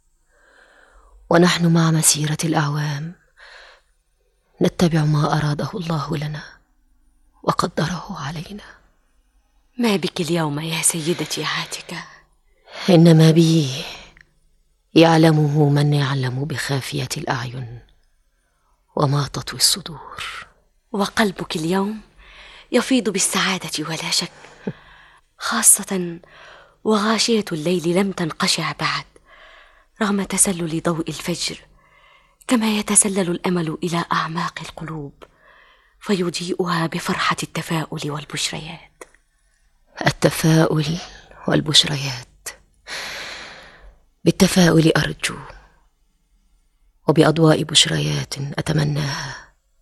ونحن مع مسيرة الأعوام نتبع ما أراده الله لنا وقدره علينا. ما بك اليوم يا سيدتي عاتكة؟ إنما بي يعلمه من يعلم بخافية الأعين وما تطوي الصدور. وقلبك اليوم يفيض بالسعادة ولا شك، خاصة وغاشية الليل لم تنقشع بعد رغم تسلل ضوء الفجر، كما يتسلل الأمل إلى أعماق القلوب فيضيئها بفرحة التفاؤل والبشريات. التفاؤل والبشريات. بالتفاؤل أرجو، وبأضواء بشريات أتمناها.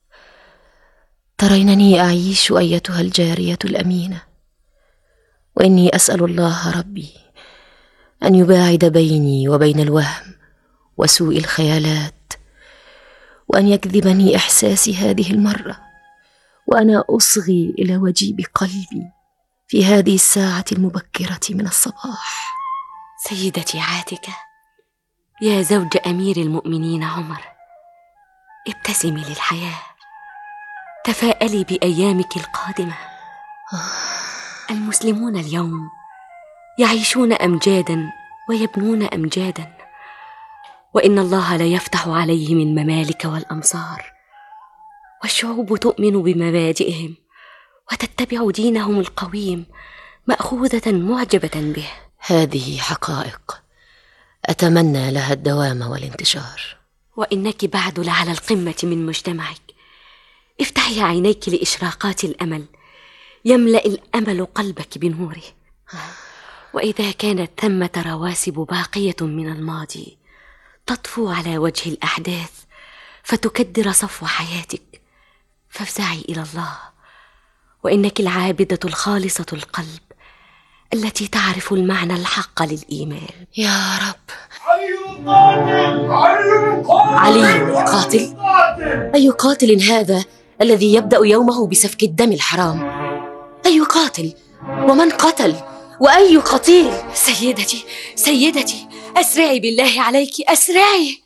ترينني أعيش أيتها الجارية الأمينة، وإني أسأل الله ربي أن يباعد بيني وبين الوهم وسوء الخيالات، وأن يكذبني إحساسي هذه المرة، وأنا أصغي إلى وجيب قلبي في هذه الساعة المبكرة من الصباح. سيدتي عاتكة، يا زوج أمير المؤمنين عمر، ابتسمي للحياة، تفاءلي بأيامك القادمة. المسلمون اليوم يعيشون أمجادا ويبنون أمجادا، وإن الله لا يفتح عليهم الممالك والأمصار، والشعوب تؤمن بمبادئهم وتتبع دينهم القويم مأخوذة معجبة به. هذه حقائق أتمنى لها الدوام والانتشار. وإنك بعد لعلى القمة من مجتمعك. افتحي عينيك لإشراقات الأمل، يملأ الأمل قلبك بنوره. وإذا كانت ثمة رواسب باقية من الماضي تطفو على وجه الأحداث فتكدر صفو حياتك، فافزعي إلى الله، وإنك العابدة الخالصة القلب التي تعرف المعنى الحق للإيمان. يا رب. علي قاتل؟ أي قاتل هذا الذي يبدأ يومه بسفك الدم الحرام؟ أي قاتل؟ ومن قتل؟ وأي قتيل؟ سيدتي سيدتي، أسرعي بالله عليك، أسرعي.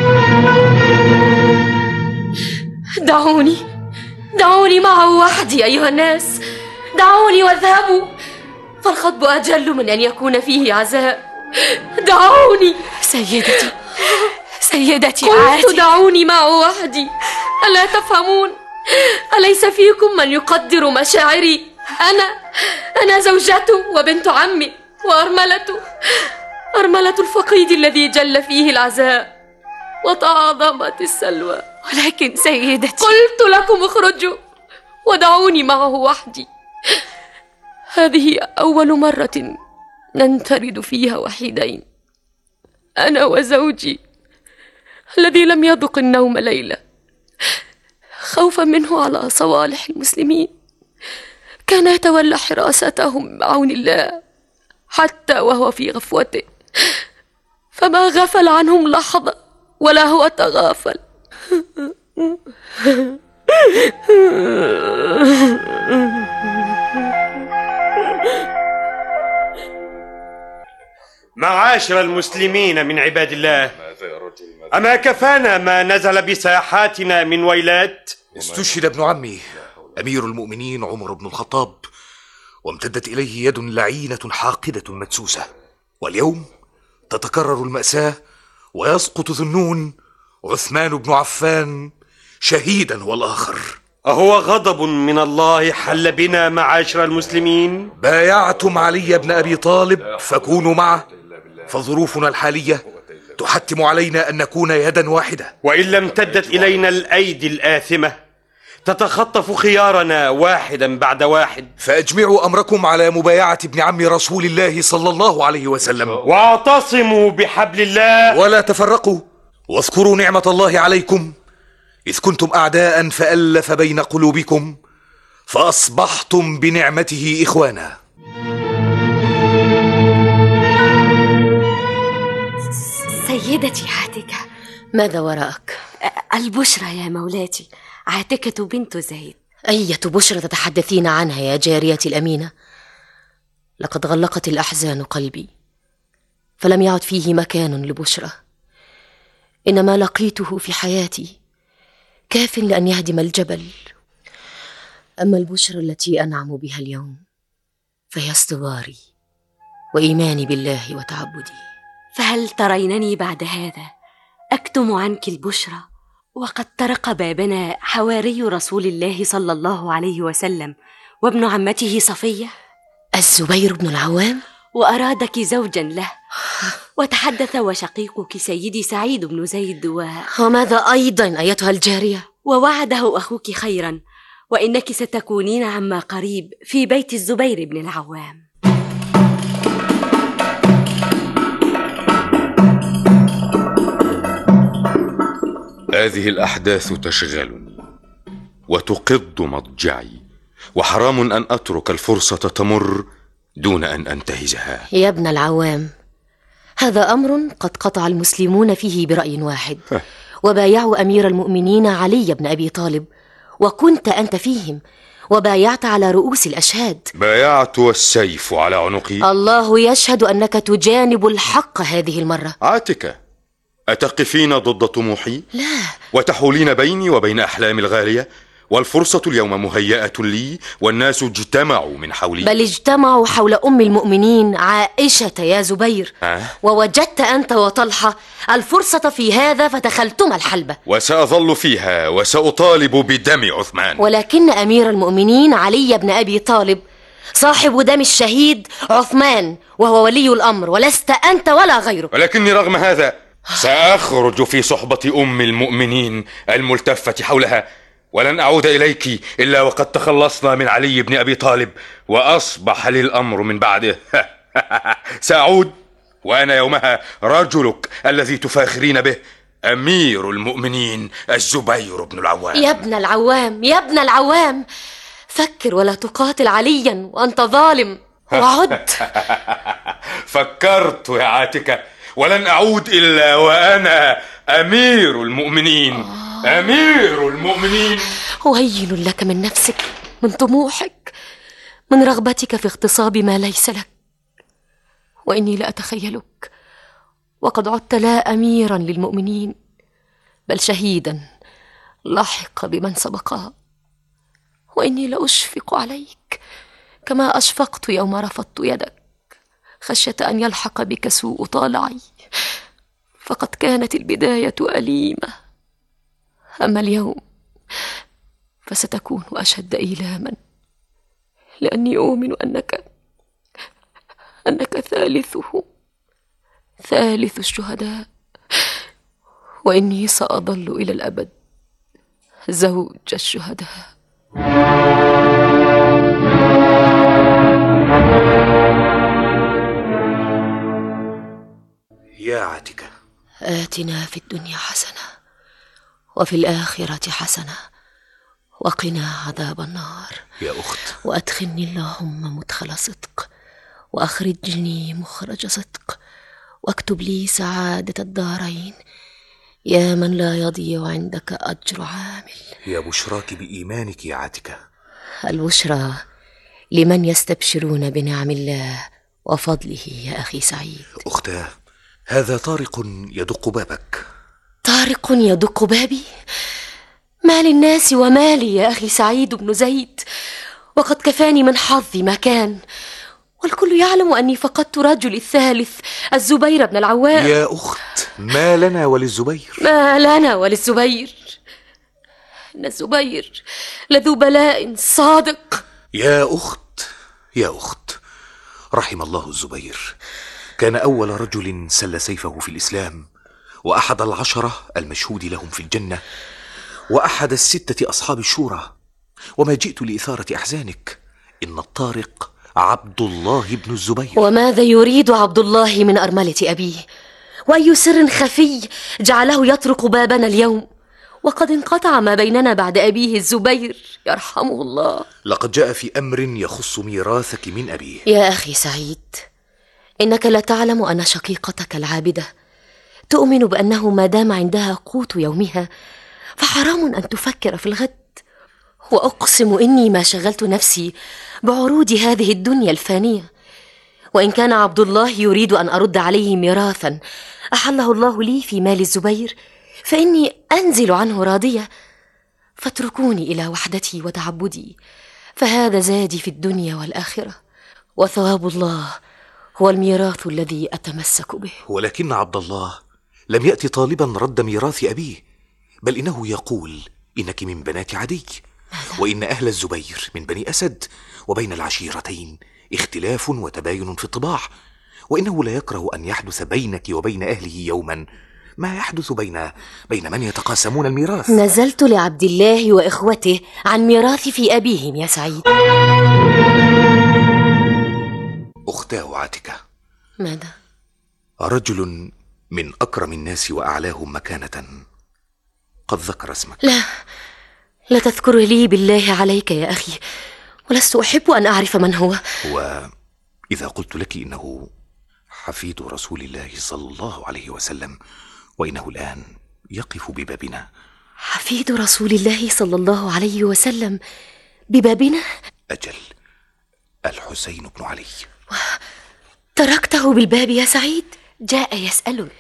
دعوني معه وحدي أيها الناس، دعوني واذهبوا، فالخطب أجل من أن يكون فيه عزاء. دعوني. سيدتي قلت دعوني معه وحدي، ألا تفهمون؟ أليس فيكم من يقدر مشاعري؟ أنا زوجته وبنت عمي وأرملة الفقيد الذي جل فيه العزاء وتعاظمت السلوى. ولكن سيدتي، قلت لكم اخرجوا ودعوني معه وحدي. هذه أول مرة ننفرد فيها وحيدين، أنا وزوجي الذي لم يذق النوم ليلة خوفا منه على صوالح المسلمين. كان يتولى حراستهم بعون الله حتى وهو في غفوته، فما غفل عنهم لحظة ولا هو تغافل. معاشر المسلمين من عباد الله، أما كفانا ما نزل بساحاتنا من ويلات؟ استشهد ابن عمي أمير المؤمنين عمر بن الخطاب، وامتدت إليه يد لعينة حاقدة مدسوسة، واليوم تتكرر المأساة ويسقط ذنون عثمان بن عفان شهيدا والآخر. أهو غضب من الله حل بنا معاشر المسلمين؟ بايعتم علي بن أبي طالب فكونوا معه، فظروفنا الحالية تحتم علينا أن نكون يدا واحدة، وإن لم امتدت إلينا الأيدي الآثمة تتخطف خيارنا واحدا بعد واحد. فأجمعوا أمركم على مبايعة ابن عم رسول الله صلى الله عليه وسلم، واعتصموا بحبل الله ولا تفرقوا، واذكروا نعمة الله عليكم إذ كنتم أعداء فألف بين قلوبكم فأصبحتم بنعمته إخوانا. سيدتي عاتكة، ماذا وراءك؟ البشرى يا مولاتي، عاتكة بنت زيد. أية بشرى تتحدثين عنها يا جاريتي الأمينة؟ لقد غلقت الأحزان قلبي، فلم يعد فيه مكان لبشرى. إن ما لقيته في حياتي كاف لأن يهدم الجبل، أما البشرى التي أنعم بها اليوم فهي استغاري وإيماني بالله وتعبدي. فهل ترينني بعد هذا أكتم عنك البشرى وقد طرق بابنا حواري رسول الله صلى الله عليه وسلم وابن عمته صفية؟ الزبير بن العوام؟ وأرادك زوجا له، وتحدث وشقيقك سيدي سعيد بن زيد وماذا أيضا أيتها الجارية؟ ووعده أخوك خيرا، وإنك ستكونين عما قريب في بيت الزبير بن العوام. هذه الأحداث تشغلني وتقض مضجعي، وحرام أن أترك الفرصة تمر دون أن أنتهزها. يا ابن العوام، هذا أمر قد قطع المسلمون فيه برأي واحد، وبايعوا أمير المؤمنين علي بن أبي طالب، وكنت أنت فيهم، وبايعت على رؤوس الأشهاد. بايعت والسيف على عنقي. الله يشهد أنك تجانب الحق هذه المرة. عاتكة، أتقفين ضد طموحي؟ لا. وتحولين بيني وبين أحلامي الغالية؟ والفرصة اليوم مهيئة لي، والناس اجتمعوا من حولي. بل اجتمعوا حول أم المؤمنين عائشة يا زبير. ووجدت أنت وطلحة الفرصة في هذا فدخلتما الحلبة. وسأظل فيها وسأطالب بدم عثمان. ولكن أمير المؤمنين علي بن أبي طالب صاحب دم الشهيد عثمان، وهو ولي الأمر، ولست أنت ولا غيرك. ولكني رغم هذا سأخرج في صحبة أم المؤمنين الملتفة حولها، ولن أعود إليك إلا وقد تخلصنا من علي بن أبي طالب وأصبح لي الأمر من بعده. سأعود وأنا يومها رجلك الذي تفاخرين به، أمير المؤمنين الزبير بن العوام. يا ابن العوام، يا ابن العوام، فكر ولا تقاتل عليا وأنت ظالم، وعد. فكرت يا عاتكة، ولن أعود إلا وأنا أمير المؤمنين. أمير المؤمنين. ويل لك من نفسك، من طموحك، من رغبتك في اغتصاب ما ليس لك. وإني لأتخيلك وقد عدت لا أميرا للمؤمنين، بل شهيدا لحق بمن سبقا. وإني لأشفق عليك كما أشفقت يوم رفضت يدك خشية أن يلحق بك سوء طالعي، فقد كانت البداية أليمة. أما اليوم فستكون أشد إيلاما، لأني أؤمن أنك ثالث الشهداء، وإني سأظل إلى الأبد زوج الشهداء. يا عاتكة، آتنا في الدنيا حسنة وفي الآخرة حسنة وقنا عذاب النار. يا أخت، وأدخلني اللهم مدخل صدق، وأخرجني مخرج صدق، واكتب لي سعادة الدارين، يا من لا يضيع عندك أجر عامل. يا بشراك بإيمانك يا عاتكة. البشرى لمن يستبشرون بنعم الله وفضله يا أخي سعيد. أختاه، هذا طارق يدق بابك. طارق يدق بابي؟ ما للناس ومالي يا أخي سعيد بن زيد، وقد كفاني من حظي ما كان، والكل يعلم أني فقدت رجلي الثالث الزبير بن العوام. يا أخت، ما لنا وللزبير؟ ما لنا وللزبير؟ إن الزبير لذو بلاء صادق. يا أخت، يا أخت، رحم الله الزبير، كان أول رجل سل سيفه في الإسلام، وأحد العشرة المشهود لهم في الجنة، وأحد الستة أصحاب الشورى. وما جئت لإثارة أحزانك، إن الطارق عبد الله بن الزبير. وماذا يريد عبد الله من أرملة أبيه؟ وأي سر خفي جعله يطرق بابنا اليوم؟ وقد انقطع ما بيننا بعد أبيه الزبير يرحمه الله. لقد جاء في أمر يخص ميراثك من أبيه. يا أخي سعيد، إنك لا تعلم أن شقيقتك العابدة تؤمن بأنه ما دام عندها قوت يومها فحرام أن تفكر في الغد. وأقسم إني ما شغلت نفسي بعروض هذه الدنيا الفانية، وإن كان عبد الله يريد أن أرد عليه ميراثا أحله الله لي في مال الزبير فإني أنزل عنه راضية، فاتركوني إلى وحدتي وتعبدي، فهذا زادي في الدنيا والآخرة، وثواب الله هو الميراث الذي أتمسك به. ولكن عبد الله لم يأتي طالبا رد ميراث أبيه، بل إنه يقول إنك من بنات عدي، وإن أهل الزبير من بني أسد، وبين العشيرتين اختلاف وتباين في الطباع، وإنه لا يكره أن يحدث بينك وبين أهله يوما ما يحدث بين من يتقاسمون الميراث. نزلت لعبد الله وإخوته عن ميراث في أبيهم يا سعيد. أختاه عاتكة. ماذا؟ رجل من أكرم الناس وأعلاهم مكانة قد ذكر اسمك. لا تذكر لي بالله عليك يا أخي، ولست أحب أن أعرف من هو. وإذا قلت لك إنه حفيد رسول الله صلى الله عليه وسلم، وإنه الآن يقف ببابنا. حفيد رسول الله صلى الله عليه وسلم ببابنا؟ أجل، الحسين بن علي. تركته بالباب يا سعيد؟ جاء يسألك.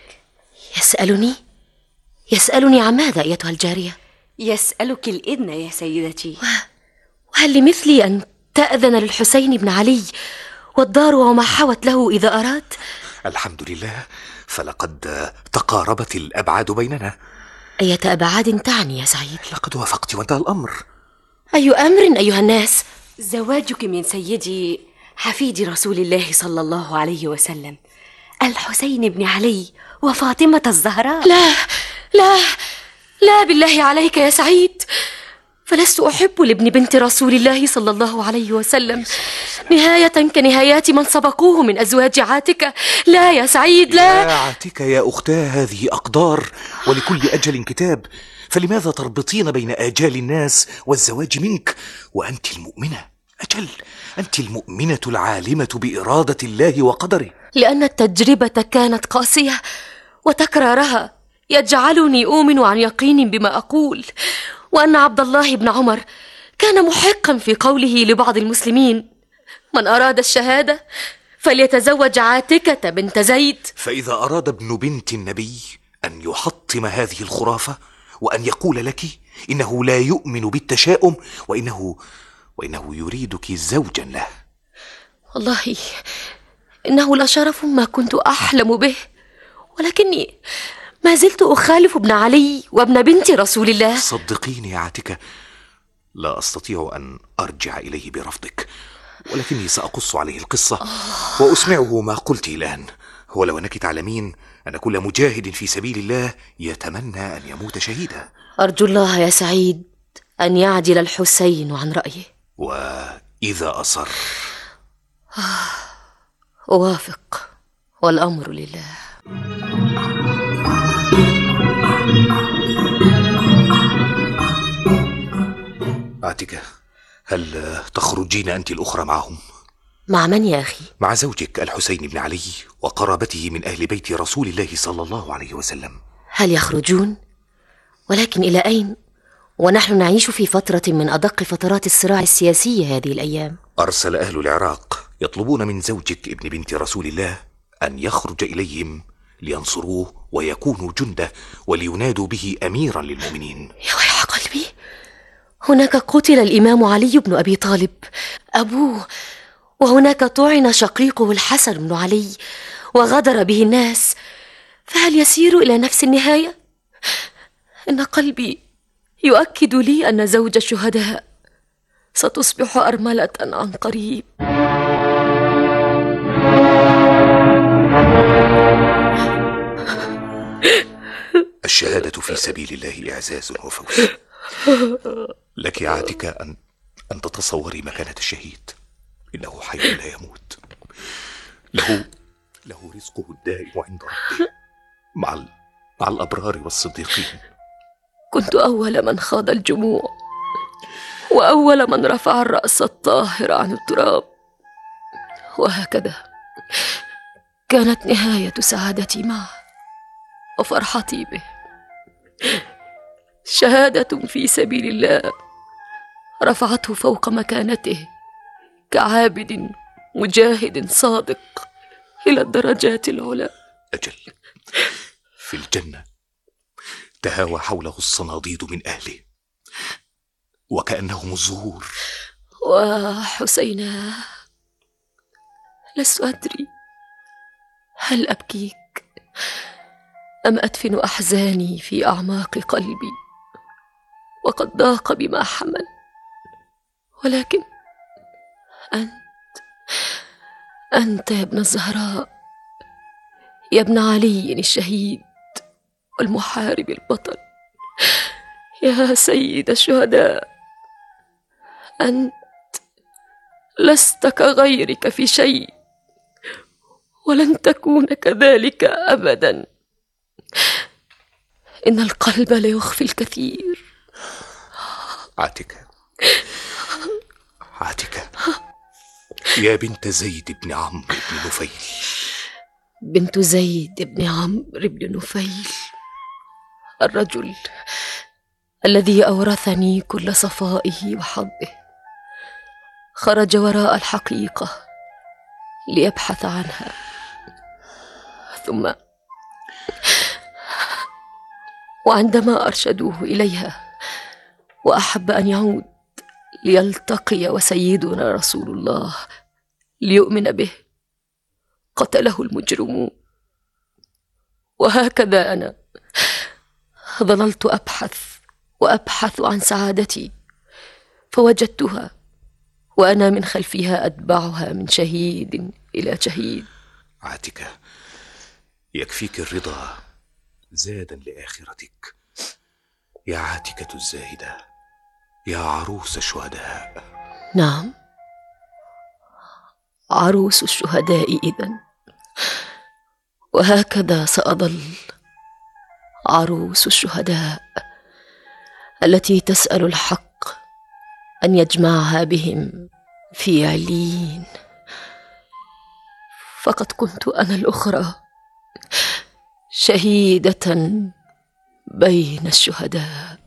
يسألني عن ماذا أيتها الجارية؟ يسألك الإذن يا سيدتي. وهل لمثلي أن تأذن للحسين بن علي والدار وما حوت له إذا أراد؟ الحمد لله، فلقد تقاربت الأبعاد بيننا. أية أبعاد تعني يا سعيد؟ لقد وافقت وانتهى الأمر. أي أمر أيها الناس؟ زواجك من سيدي حفيد رسول الله صلى الله عليه وسلم الحسين بن علي وفاطمة الزهراء. لا بالله عليك يا سعيد، فلست أحب لابن بنت رسول الله صلى الله عليه وسلم نهاية كنهايات من سبقوه من أزواج عاتكة. لا يا سعيد، لا. يا عاتكة يا أختاه، هذه أقدار ولكل أجل كتاب، فلماذا تربطين بين آجال الناس والزواج منك وأنت المؤمنة؟ أجل، أنت المؤمنة العالمة بإرادة الله وقدره. لأن التجربة كانت قاسية، وتكرارها يجعلني أؤمن عن يقين بما أقول، وأن عبد الله بن عمر كان محقا في قوله لبعض المسلمين: من أراد الشهادة فليتزوج عاتكة بنت زيد. فإذا أراد ابن بنت النبي أن يحطم هذه الخرافة وأن يقول لك إنه لا يؤمن بالتشاؤم وإنه يريدك زوجا له، والله إنه لشرف ما كنت أحلم به، ولكني ما زلت أخالف ابن علي وابن بنت رسول الله. صدقيني يا عاتكة، لا أستطيع أن أرجع إليه برفضك، ولكني سأقص عليه القصة وأسمعه ما قلت الآن. ولو أنك تعلمين أن كل مجاهد في سبيل الله يتمنى أن يموت شهيدا. أرجو الله يا سعيد أن يعدل الحسين عن رأيه. وإذا أصر أوافق، والأمر لله. عاتكة، هل تخرجين أنت الأخرى معهم؟ مع من يا أخي؟ مع زوجك الحسين بن علي وقرابته من أهل بيت رسول الله صلى الله عليه وسلم. هل يخرجون؟ ولكن إلى أين؟ ونحن نعيش في فترة من أدق فترات الصراع السياسي هذه الأيام. أرسل أهل العراق يطلبون من زوجك ابن بنت رسول الله أن يخرج إليهم لينصروه ويكونوا جنده ولينادوا به أميرا للمؤمنين. يا ويح قلبي، هناك قتل الإمام علي بن أبي طالب أبوه، وهناك طعن شقيقه الحسن بن علي وغدر به الناس، فهل يسير إلى نفس النهاية؟ إن قلبي يؤكد لي أن زوج الشهداء ستصبح أرملة عن قريب. الشهادة في سبيل الله إعزاز وفوز. لك يا عاتكة أن تتصوري مكانة الشهيد. إنه حي لا يموت، له رزقه الدائم عند ربه مع الأبرار والصديقين. كنت أول من خاض الجموع، وأول من رفع الرأس الطاهر عن التراب، وهكذا كانت نهاية سعادتي معه وفرحتي به. شهادة في سبيل الله رفعته فوق مكانته كعابد مجاهد صادق إلى الدرجات العلى. أجل، في الجنة تهاوى حوله الصناديد من أهله وكأنهم الزهور. وحسينا، لست أدري هل أبكيك أم أدفن أحزاني في أعماق قلبي وقد ضاق بما حمل، ولكن أنت يا ابن الزهراء، يا ابن علي الشهيد والمحارب البطل، يا سيد الشهداء، أنت لست كغيرك في شيء ولن تكون كذلك أبدا. إن القلب ليخفي الكثير. عاتكة، يا بنت زيد بن عمرو بن نفيل. بنت زيد بن عمرو بن نفيل، الرجل الذي أورثني كل صفائه وحظه، خرج وراء الحقيقة ليبحث عنها، ثم وعندما أرشدوه إليها وأحب أن يعود ليلتقي وسيدنا رسول الله ليؤمن به، قتله المجرمون. وهكذا أنا ظللت أبحث عن سعادتي، فوجدتها وأنا من خلفها أتبعها من شهيد إلى شهيد. عاتكة، يكفيك الرضا زادا لآخرتك، يا عاتكة الزاهدة، يا عروس الشهداء. نعم، عروس الشهداء إذن، وهكذا سأظل عروس الشهداء التي تسأل الحق أن يجمعها بهم في عليين، فقد كنت أنا الأخرى شهيدة بين الشهداء.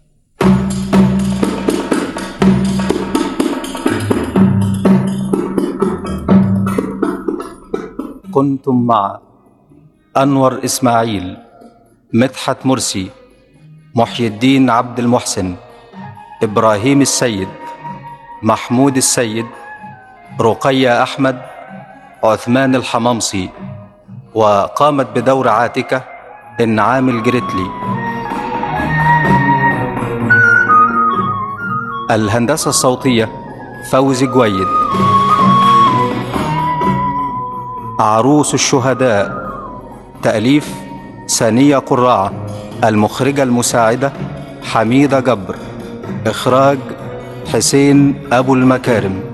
كنتم مع أنور إسماعيل، مدحت مرسي، محي الدين عبد المحسن، إبراهيم السيد، محمود السيد، رقية أحمد، عثمان الحمامصي، وقامت بدور عاتكة إنعام الجريتلي. الهندسة الصوتية فوزي جويد. عروس الشهداء تأليف سانية قراعة، المخرجة المساعدة حميدة جبر، إخراج حسين أبو المكارم.